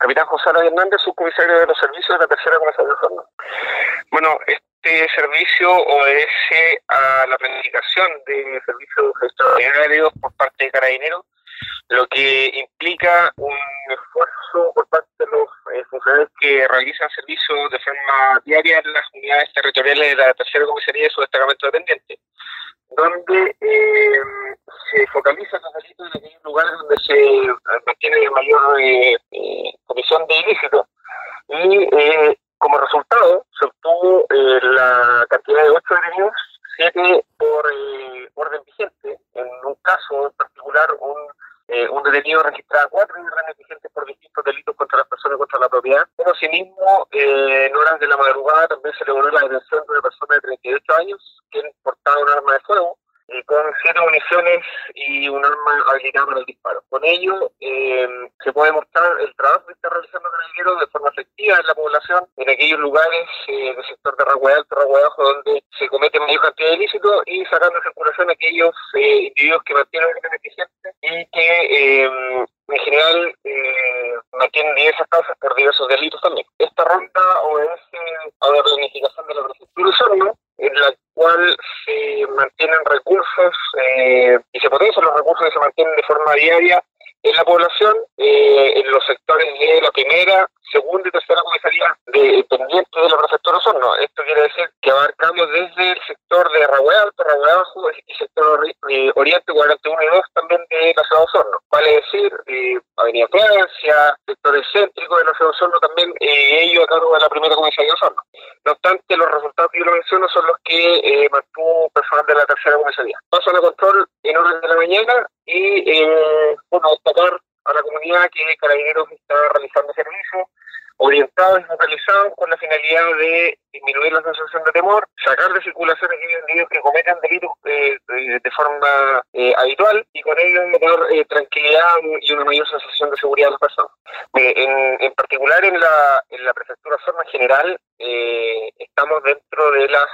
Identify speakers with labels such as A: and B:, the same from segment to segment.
A: Capitán José Ara Hernández, subcomisario de los servicios de la tercera comisaría de Osorno. Bueno, este servicio obedece a la planificación de servicios extraordinarios por parte de Carabineros, lo que implica un esfuerzo por parte de los funcionarios que realizan servicios de forma diaria en las unidades territoriales de la tercera comisaría y su destacamento dependiente, donde se focalizan los delitos en aquellos lugares donde se mantiene mayor comisión de ilícitos y como resultado se obtuvo la cantidad de 8 detenidos, 7 por orden vigente. En un caso en particular, un detenido registraba 4 órdenes vigentes por distintos delitos contra las personas y contra la propiedad. Pero asimismo, en horas de la madrugada también se logró la detención de una persona de 38 años quien portaba un arma de fuego con 7 municiones y un arma habilitada para el disparo. Con ello se puede mostrar el trabajo que está realizando Carabineros de forma efectiva en la población, en aquellos lugares del sector de Ragüe Alto, Ragüe Bajo, donde se comete mayor cantidad de ilícitos, y sacando de circulación aquellos individuos que mantienen órdenes vigentes y que en general mantienen diversas causas por diversos delitos también. Esta ronda obedece a la planificación de la prefectura de Osorno, en la cual se mantienen recursos y se potencian los recursos que se mantienen de forma diaria en la población, en los sectores de la primera, segunda y tercera comisaría dependientes de la prefectura de Osorno. Esto quiere decir que abarcamos desde el sector de Ragüe Alto, Ragüe Bajo y sector Oriente 41 y 2 también de la ciudad de Osorno. Vale decir, Avenida Francia, sectores céntricos de la ciudad de Osorno también, ello a cargo de la primera comisaría de Osorno. No obstante, los resultados que yo lo menciono son los que mantuvo personal de la tercera comisaría. Pasan a control en horas de la mañana y, destacar a la comunidad que Carabineros está realizando servicios orientados y focalizados con la finalidad de disminuir la sensación de temor, sacar de circulación a aquellos individuos que cometen delitos de forma habitual, y con ello dar tranquilidad y una mayor sensación de seguridad a las personas. En particular en la prefectura de Osorno en general, estamos dentro de las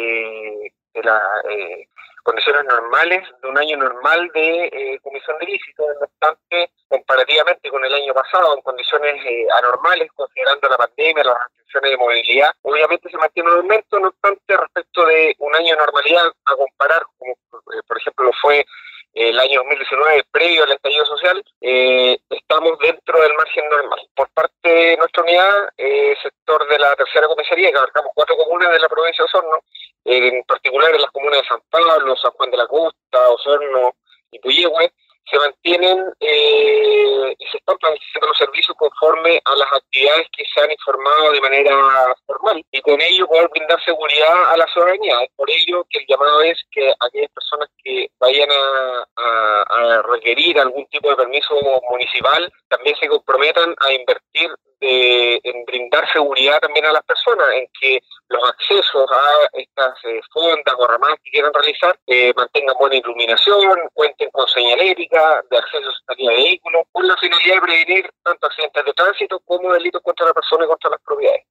A: condiciones normales de un año normal de comisión de ilícitos. No obstante, comparativamente con el año pasado, en condiciones anormales, considerando la pandemia, las restricciones de movilidad, obviamente se mantiene un aumento. No obstante, respecto de un año de normalidad a comparar, como por ejemplo fue el año 2019, previo al estallido social, estamos dentro del margen normal. Por parte de nuestra unidad, sector de la tercera comisaría, que abarcamos 4 comunas de la provincia de Osorno, en particular en las comunas de San Pablo, San Juan de la Costa, Osorno y Puyehue, se mantienen y se están planificando los servicios conforme a las actividades que se han informado de manera formal, y con ello poder brindar seguridad a la ciudadanía. Es por ello que el llamado es que aquellas personas que vayan a requerir algún tipo de permiso municipal también se comprometan a invertir en brindar seguridad también a las personas, en que los accesos a estas fondas o ramas que quieran realizar mantengan buena iluminación, cuenten con señalética de acceso a salida de vehículos, con la finalidad de prevenir tanto accidentes de tránsito como delitos contra la persona y contra las propiedades.